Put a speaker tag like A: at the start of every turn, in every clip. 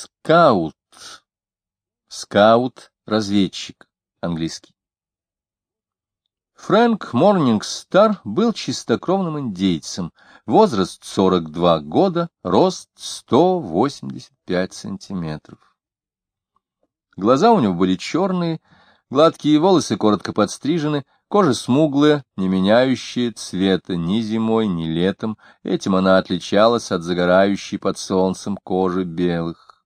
A: Скаут. Скаут-разведчик. Английский. Фрэнк Морнингстар был чистокровным индейцем, возраст 42 года, рост 185 сантиметров. Глаза у него были черные, гладкие волосы коротко подстрижены, кожа смуглая, не меняющая цвета ни зимой, ни летом, этим она отличалась от загорающей под солнцем кожи белых.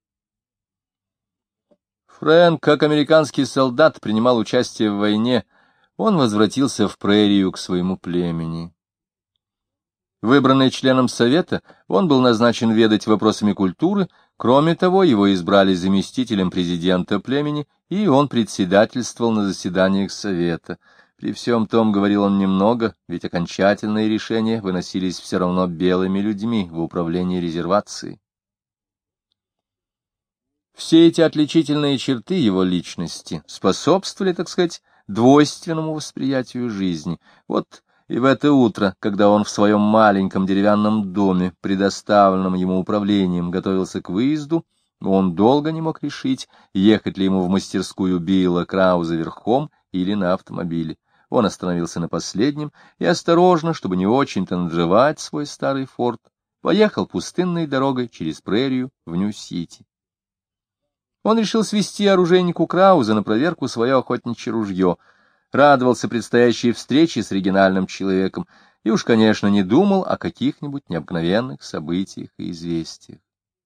A: Фрэнк, как американский солдат, принимал участие в войне. Он возвратился в прерию к своему племени. Выбранный членом совета, он был назначен ведать вопросами культуры, кроме того, его избрали заместителем президента племени, и он председательствовал на заседаниях совета. При всем том, говорил он немного, ведь окончательные решения выносились все равно белыми людьми в управлении резервацией. Все эти отличительные черты его личности способствовали, так сказать, двойственному восприятию жизни. Вот и в это утро, когда он в своем маленьком деревянном доме, предоставленном ему управлением, готовился к выезду, он долго не мог решить, ехать ли ему в мастерскую Билла Крауза верхом или на автомобиле. Он остановился на последнем и осторожно, чтобы не очень-то надрывать свой старый форт, поехал пустынной дорогой через прерию в Нью-Сити. Он решил свезти оружейнику Крауза на проверку свое охотничье ружье, радовался предстоящей встрече с оригинальным человеком и уж, конечно, не думал о каких-нибудь необыкновенных событиях и известиях.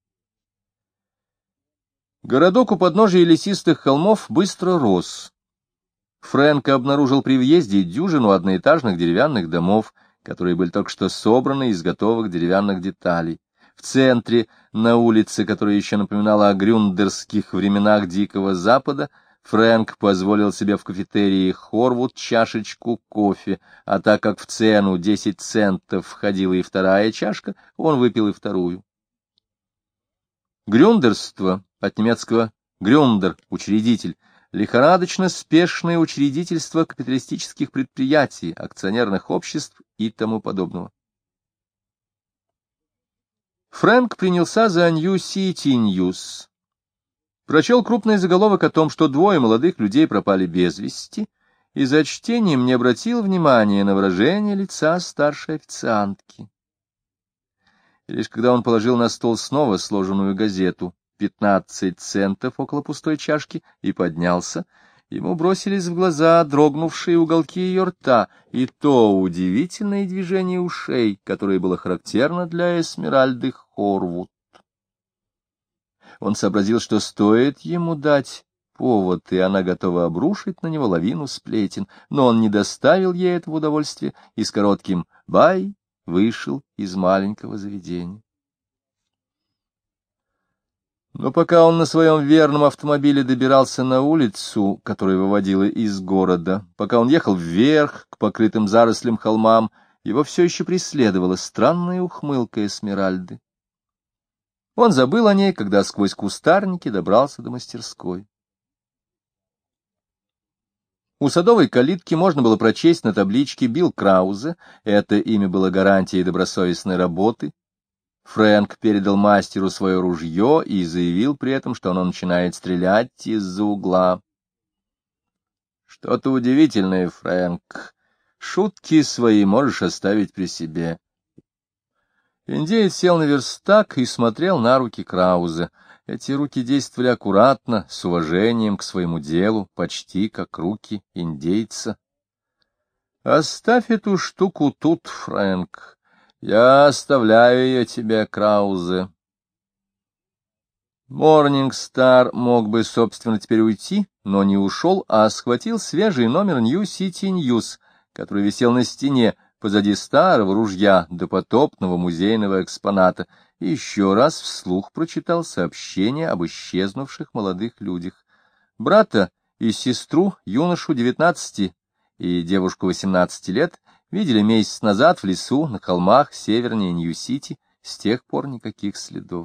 A: Городок у подножия лесистых холмов быстро рос. Фрэнк обнаружил при въезде дюжину одноэтажных деревянных домов, которые были только что собраны из готовых деревянных деталей. В центре, на улице, которая еще напоминала о грюндерских временах Дикого Запада, Фрэнк позволил себе в кафетерии Хорвуд чашечку кофе, а так как в цену 10 центов входила и вторая чашка, он выпил и вторую. Грюндерство, от немецкого «грюндер» — учредитель, лихорадочно спешное учредительство капиталистических предприятий, акционерных обществ и тому подобного. Фрэнк принялся за Нью-Сити Ньюс. Прочел крупный заголовок о том, что двое молодых людей пропали без вести, и за чтением не обратил внимания на выражение лица старшей официантки. И лишь когда он положил на стол снова сложенную газету, 15 центов около пустой чашки, и поднялся, ему бросились в глаза дрогнувшие уголки ее рта и то удивительное движение ушей, которое было характерно для Эсмеральды Хорвуд. Он сообразил, что стоит ему дать повод, и она готова обрушить на него лавину сплетен, но он не доставил ей этого удовольствия и с коротким «бай» вышел из маленького заведения. Но пока он на своем верном автомобиле добирался на улицу, которая выводила из города, пока он ехал вверх к покрытым зарослям холмам, его все еще преследовала странная ухмылка Эсмеральды. Он забыл о ней, когда сквозь кустарники добрался до мастерской. У садовой калитки можно было прочесть на табличке «Билл Краузе». Это имя было гарантией добросовестной работы. Фрэнк передал мастеру свое ружье и заявил при этом, что оно начинает стрелять из-за угла. — Что-то удивительное, Фрэнк. Шутки свои можешь оставить при себе. Индеец сел на верстак и смотрел на руки Крауза. Эти руки действовали аккуратно, с уважением к своему делу, почти как руки индейца. — Оставь эту штуку тут, Фрэнк. Я оставляю ее тебе, Краузе. Морнингстар мог бы, собственно, теперь уйти, но не ушел, а схватил свежий номер Нью-Сити Ньюс, который висел на стене позади старого ружья допотопного музейного экспоната, и еще раз вслух прочитал сообщение об исчезнувших молодых людях. Брата и сестру, юношу 19 и девушку 18 лет, видели месяц назад в лесу на холмах севернее Нью-Сити, с тех пор никаких следов.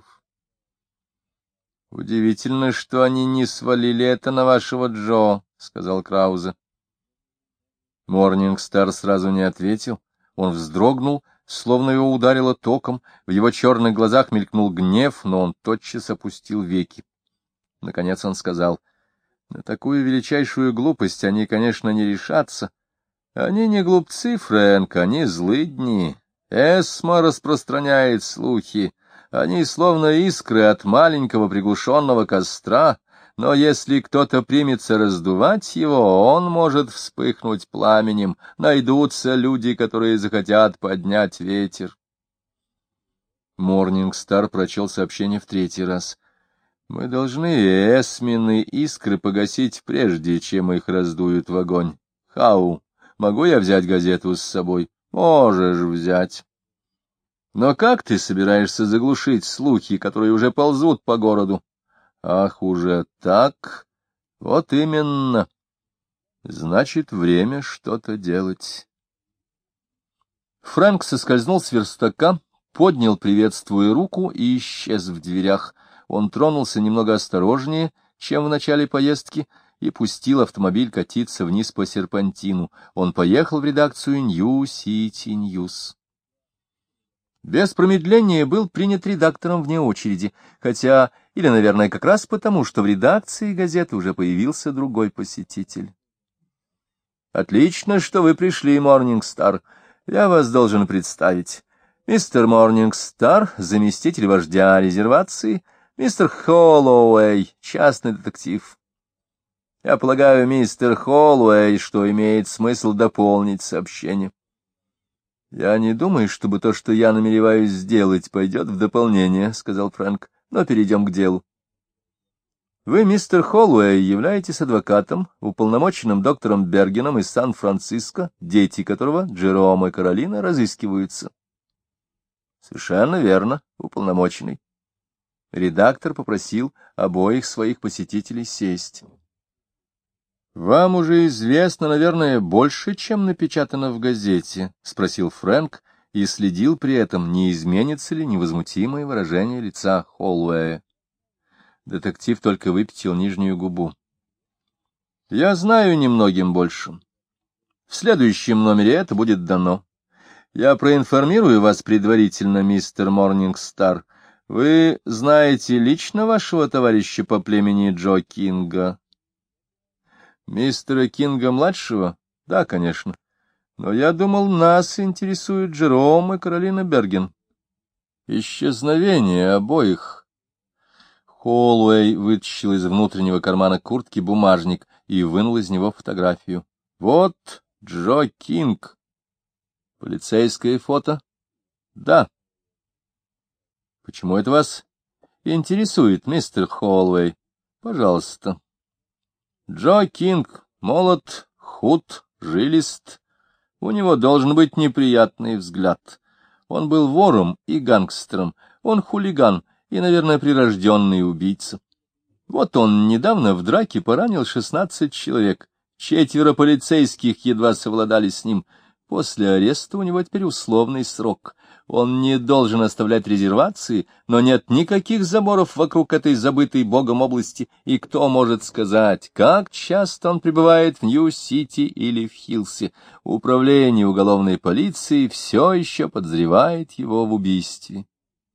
A: — Удивительно, что они не свалили это на вашего Джо, — сказал Краузе. Морнингстар сразу не ответил. Он вздрогнул, словно его ударило током, в его черных глазах мелькнул гнев, но он тотчас опустил веки. Наконец он сказал: на такую величайшую глупость они, конечно, не решатся. Они не глупцы, Фрэнк, они злыдни. Эсма распространяет слухи. Они словно искры от маленького приглушенного костра, но если кто-то примется раздувать его, он может вспыхнуть пламенем. Найдутся люди, которые захотят поднять ветер. Морнингстар прочел сообщение в третий раз. Мы должны эсмины искры погасить, прежде чем их раздуют в огонь. Хау, могу я взять газету с собой? Можешь взять. Но как ты собираешься заглушить слухи, которые уже ползут по городу? Ах, уже так? Вот именно. Значит, время что-то делать. Фрэнк соскользнул с верстака, поднял, приветствуя, руку и исчез в дверях. Он тронулся немного осторожнее, чем в начале поездки, и пустил автомобиль катиться вниз по серпантину. Он поехал в редакцию Нью-Сити Ньюс. Без промедления был принят редактором вне очереди, хотя, или, наверное, как раз потому, что в редакции газеты уже появился другой посетитель. «Отлично, что вы пришли, Морнингстар. Я вас должен представить. Мистер Морнингстар, заместитель вождя резервации, мистер Холлоуэй, частный детектив. Я полагаю, мистер Холлоуэй, что имеет смысл дополнить сообщение. Я не думаю, чтобы то, что я намереваюсь сделать, пойдет в дополнение, — сказал Фрэнк, — но перейдем к делу. Вы, мистер Холлоуэй, являетесь адвокатом, уполномоченным доктором Бергеном из Сан-Франциско, дети которого, Джером и Каролина, разыскиваются. Совершенно верно, уполномоченный. Редактор попросил обоих своих посетителей сесть. — Вам уже известно, наверное, больше, чем напечатано в газете? — спросил Фрэнк и следил при этом, не изменится ли невозмутимое выражение лица Холлоуэя. Детектив только выпятил нижнюю губу. — Я знаю немногим больше. В следующем номере это будет дано. Я проинформирую вас предварительно, мистер Морнингстар. Вы знаете лично вашего товарища по племени Джо Кинга? Мистера Кинга-младшего? Да, конечно. Но я думал, нас интересует Джером и Каролина Берген. Исчезновение обоих. Холлоуэй вытащил из внутреннего кармана куртки бумажник и вынул из него фотографию. Вот Джо Кинг. Полицейское фото? Да. Почему это вас интересует, мистер Холлоуэй? Пожалуйста. Джо Кинг молод, худ, жилист. У него должен быть неприятный взгляд. Он был вором и гангстером. Он хулиган и, наверное, прирожденный убийца. Вот он недавно в драке поранил 16 человек. 4 полицейских едва совладали с ним. После ареста у него теперь условный срок. Он не должен оставлять резервации, но нет никаких заборов вокруг этой забытой богом области, и кто может сказать, как часто он пребывает в Нью-Сити или в Хиллсе. Управление уголовной полиции все еще подозревает его в убийстве.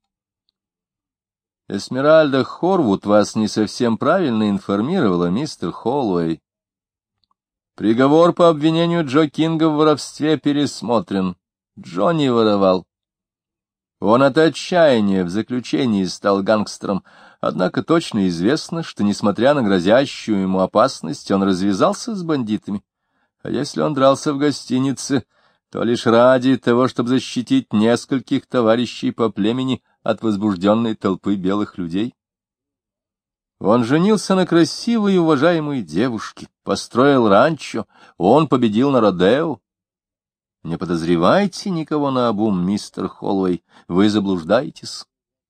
A: Эсмеральда Хорвуд вас не совсем правильно информировала, мистер Холлоуэй. Приговор по обвинению Джо Кинга в воровстве пересмотрен. Джо не воровал. Он от отчаяния в заключении стал гангстером, однако точно известно, что, несмотря на грозящую ему опасность, он развязался с бандитами. А если он дрался в гостинице, то лишь ради того, чтобы защитить нескольких товарищей по племени от возбужденной толпы белых людей. Он женился на красивой и уважаемой девушке, построил ранчо, он победил на родео. Не подозревайте никого наобум, мистер Холлоуэй, вы заблуждаетесь.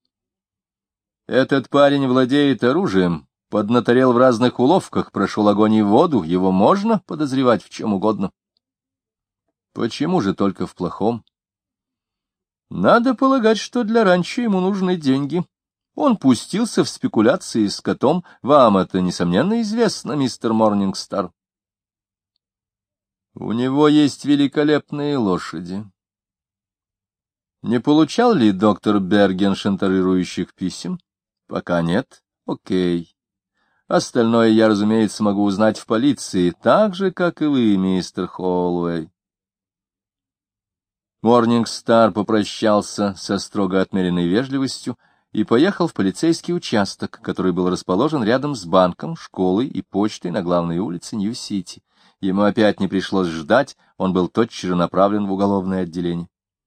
A: Этот парень владеет оружием, поднаторел в разных уловках, прошел огонь и воду, его можно подозревать в чем угодно. Почему же только в плохом? Надо полагать, что для ранчо ему нужны деньги. Он пустился в спекуляции с котом. Вам это, несомненно, известно, мистер Морнингстар. У него есть великолепные лошади. Не получал ли доктор Берген шантажирующих писем? Пока нет. Окей. Остальное я, разумеется, могу узнать в полиции, так же, как и вы, мистер Холлоуэй. Морнинг Стар попрощался со строго отмеренной вежливостью и поехал в полицейский участок, который был расположен рядом с банком, школой и почтой на главной улице Нью-Сити. Ему опять не пришлось ждать, он был тотчас же направлен в уголовное отделение.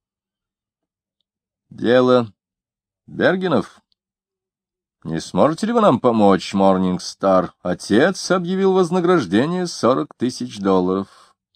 A: Дело Бергенов. Не сможете ли вы нам помочь, Морнинг Стар? Отец объявил вознаграждение $40 000.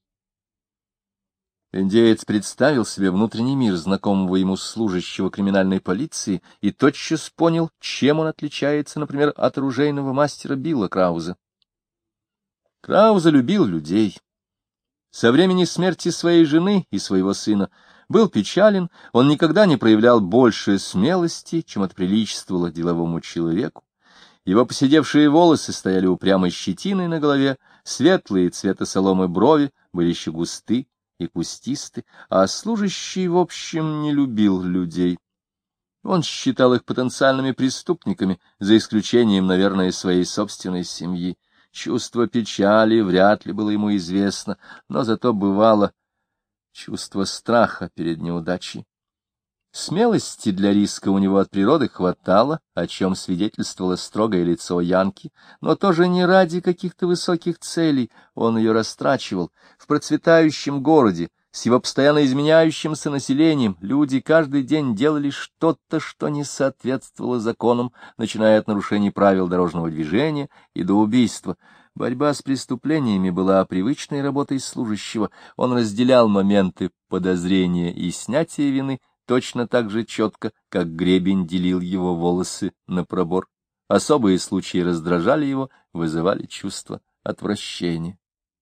A: Индеец представил себе внутренний мир знакомого ему служащего криминальной полиции и тотчас понял, чем он отличается, например, от оружейного мастера Билла Крауза. Крауза любил людей. Со времени смерти своей жены и своего сына был печален, он никогда не проявлял больше смелости, чем это приличествовало деловому человеку. Его поседевшие волосы стояли упрямой щетиной на голове, светлые цвета соломы брови были еще густы и кустисты, а служащий, в общем, не любил людей. Он считал их потенциальными преступниками, за исключением, наверное, своей собственной семьи. Чувство печали вряд ли было ему известно, но зато бывало чувство страха перед неудачей. Смелости для риска у него от природы хватало, о чем свидетельствовало строгое лицо Янки, но тоже не ради каких-то высоких целей он ее растрачивал. В процветающем городе, с его постоянно изменяющимся населением, люди каждый день делали что-то, что не соответствовало законам, начиная от нарушений правил дорожного движения и до убийства. Борьба с преступлениями была привычной работой служащего. Он разделял моменты подозрения и снятия вины точно так же четко, как гребень делил его волосы на пробор. Особые случаи раздражали его, вызывали чувство отвращения.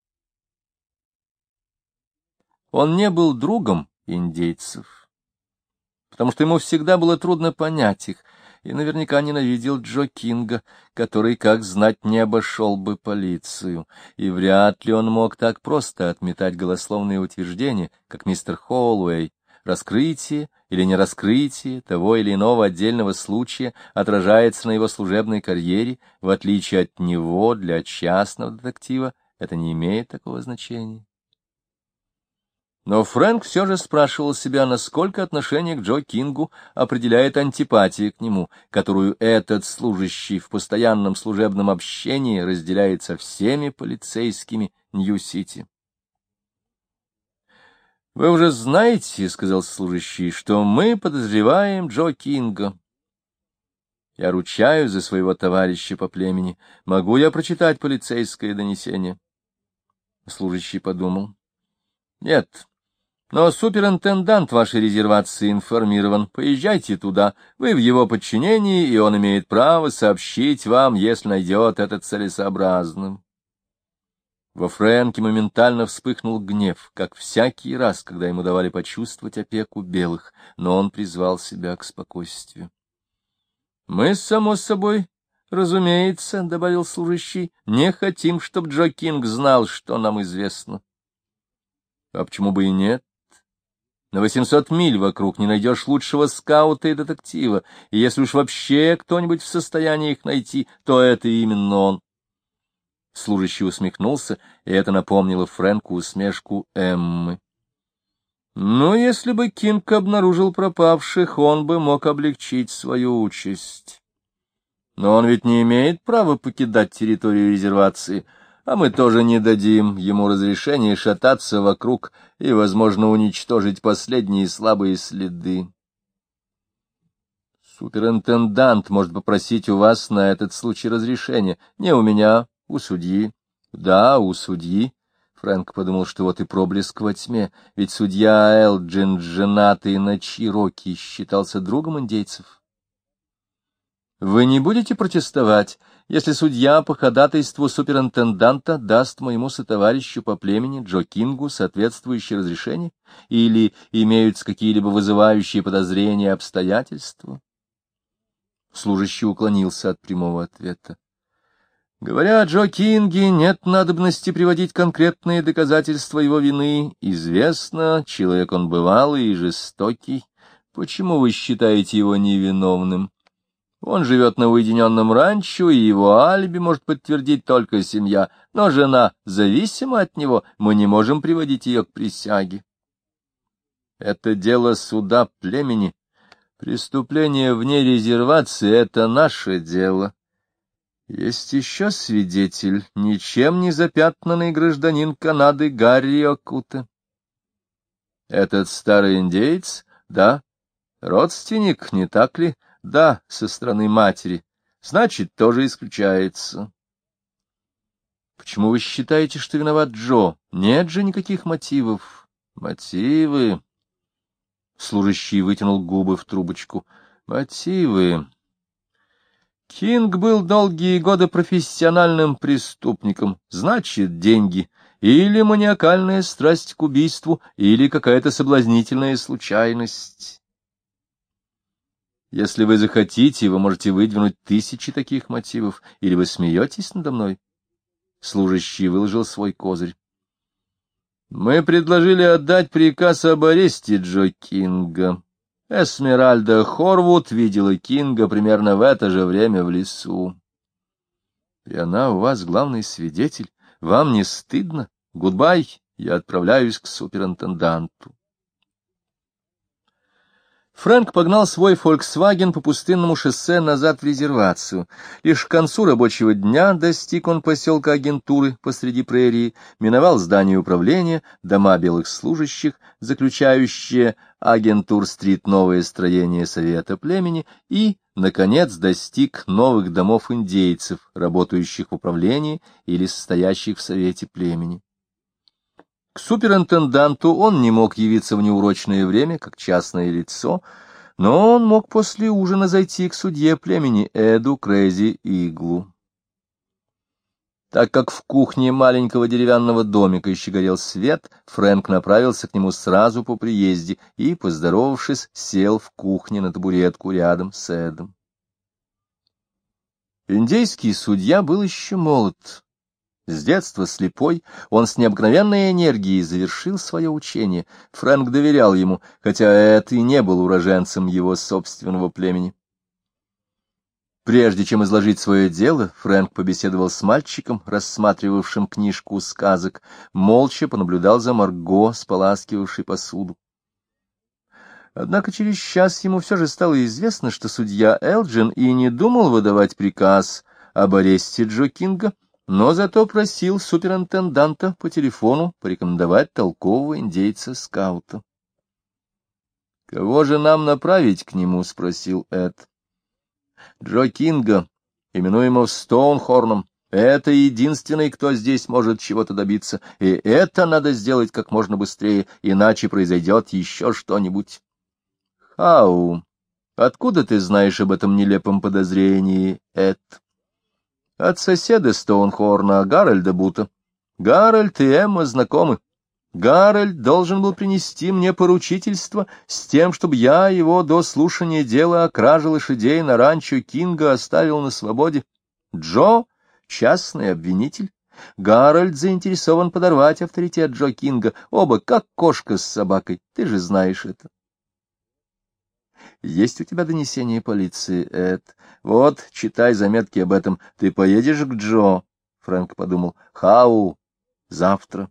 A: Он не был другом индейцев, потому что ему всегда было трудно понять их, и наверняка ненавидел Джо Кинга, который, как знать, не обошел бы полицию, и вряд ли он мог так просто отметать голословные утверждения, как мистер Холлоуэй. Раскрытие или нераскрытие того или иного отдельного случая отражается на его служебной карьере, в отличие от него для частного детектива это не имеет такого значения. Но Фрэнк все же спрашивал себя, насколько отношение к Джо Кингу определяет антипатия к нему, которую этот служащий в постоянном служебном общении разделяет со всеми полицейскими Нью-Сити. — Вы уже знаете, — сказал служащий, — что мы подозреваем Джо Кинга. Я ручаюсь за своего товарища по племени. Могу я прочитать полицейское донесение? Служащий подумал. — Нет. Но суперинтендант вашей резервации информирован. Поезжайте туда. Вы в его подчинении, и он имеет право сообщить вам, если найдет это целесообразным. Во Фрэнке моментально вспыхнул гнев, как всякий раз, когда ему давали почувствовать опеку белых, но он призвал себя к спокойствию. — Мы, само собой, разумеется, — добавил служащий, — не хотим, чтобы Джо Кинг знал, что нам известно. — А почему бы и нет? На 800 миль вокруг не найдешь лучшего скаута и детектива, и если уж вообще кто-нибудь в состоянии их найти, то это именно он. Служащий усмехнулся, и это напомнило Фрэнку усмешку Эммы. Но если бы Кинг обнаружил пропавших, он бы мог облегчить свою участь. Но он ведь не имеет права покидать территорию резервации, а мы тоже не дадим ему разрешения шататься вокруг и, возможно, уничтожить последние слабые следы. Суперинтендант может попросить у вас на этот случай разрешения. Не у меня, у судьи. Да, у судьи. Фрэнк подумал, что вот и проблеск во тьме, ведь судья Элджин, женатый на Чироки, считался другом индейцев. Вы не будете протестовать, если судья по ходатайству суперинтенданта даст моему сотоварищу по племени Джо Кингу соответствующее разрешение, или имеются какие-либо вызывающие подозрения обстоятельства? Служащий уклонился от прямого ответа. Говоря о Джо Кинге, нет надобности приводить конкретные доказательства его вины. Известно, человек он бывалый и жестокий. Почему вы считаете его невиновным? Он живет на уединенном ранчо, и его алиби может подтвердить только семья, но жена зависима от него, мы не можем приводить ее к присяге. Это дело суда племени. Преступление вне резервации — это наше дело. Есть еще свидетель, ничем не запятнанный гражданин Канады Гарри Окута. Этот старый индеец, да, родственник, не так ли? Да, со стороны матери. Значит, тоже исключается. Почему вы считаете, что виноват Джо? Нет же никаких мотивов. Мотивы. Служащий вытянул губы в трубочку. Мотивы. Кинг был долгие годы профессиональным преступником. Значит, деньги. Или маниакальная страсть к убийству, или какая-то соблазнительная случайность. Если вы захотите, вы можете выдвинуть 1000 таких мотивов, или вы смеетесь надо мной? Служащий выложил свой козырь. Мы предложили отдать приказ об аресте Джо Кинга. Эсмеральда Хорвуд видела Кинга примерно в это же время в лесу. И она у вас главный свидетель. Вам не стыдно? Гудбай, я отправляюсь к суперинтенданту. Фрэнк погнал свой «Фольксваген» по пустынному шоссе назад в резервацию. Лишь к концу рабочего дня достиг он поселка агентуры посреди прерии, миновал здание управления, дома белых служащих, заключающие Агентур-стрит новое строение Совета племени, и, наконец, достиг новых домов индейцев, работающих в управлении или состоящих в Совете племени. К суперинтенданту он не мог явиться в неурочное время, как частное лицо, но он мог после ужина зайти к судье племени Эду Крейзи Иглу. Так как в кухне маленького деревянного домика еще горел свет, Фрэнк направился к нему сразу по приезде и, поздоровавшись, сел в кухне на табуретку рядом с Эдом. Индейский судья был еще молод. С детства слепой, он с необыкновенной энергией завершил свое учение. Фрэнк доверял ему, хотя Эд и не был уроженцем его собственного племени. Прежде чем изложить свое дело, Фрэнк побеседовал с мальчиком, рассматривавшим книжку сказок, молча понаблюдал за Марго, споласкивавшей посуду. Однако через час ему все же стало известно, что судья Элджин и не думал выдавать приказ об аресте Джо Кинга, но зато просил суперинтенданта по телефону порекомендовать толкового индейца-скаута. — Кого же нам направить к нему? — спросил Эд. — Джо Кинга, именуемого Стоунхорном. Это единственный, кто здесь может чего-то добиться, и это надо сделать как можно быстрее, иначе произойдет еще что-нибудь. — Хау, откуда ты знаешь об этом нелепом подозрении, Эд? — От соседа Стоунхорна, Гарольда Бута. Гарольд и Эмма знакомы. Гарольд должен был принести мне поручительство с тем, чтобы я его до слушания дела о краже лошадей на ранчо Кинга оставил на свободе. Джо — частный обвинитель. Гарольд заинтересован подорвать авторитет Джо Кинга. Оба как кошка с собакой, ты же знаешь это. Есть у тебя донесение полиции, Эд? Вот, читай заметки об этом. Ты поедешь к Джо? Фрэнк подумал. Хау, завтра.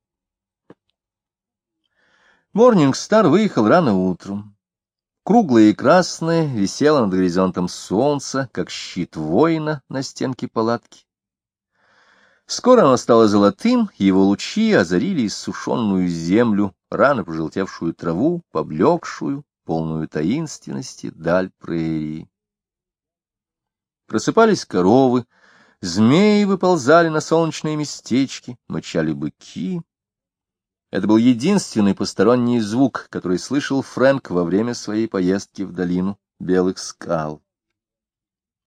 A: Морнинг Стар выехал рано утром. Круглое и красное висело над горизонтом солнце, как щит воина на стенке палатки. Скоро оно стало золотым, его лучи озарили иссушенную землю, рано пожелтевшую траву, поблекшую, полную таинственности даль прерии. Просыпались коровы, змеи выползали на солнечные местечки, мычали быки. Это был единственный посторонний звук, который слышал Фрэнк во время своей поездки в долину Белых скал.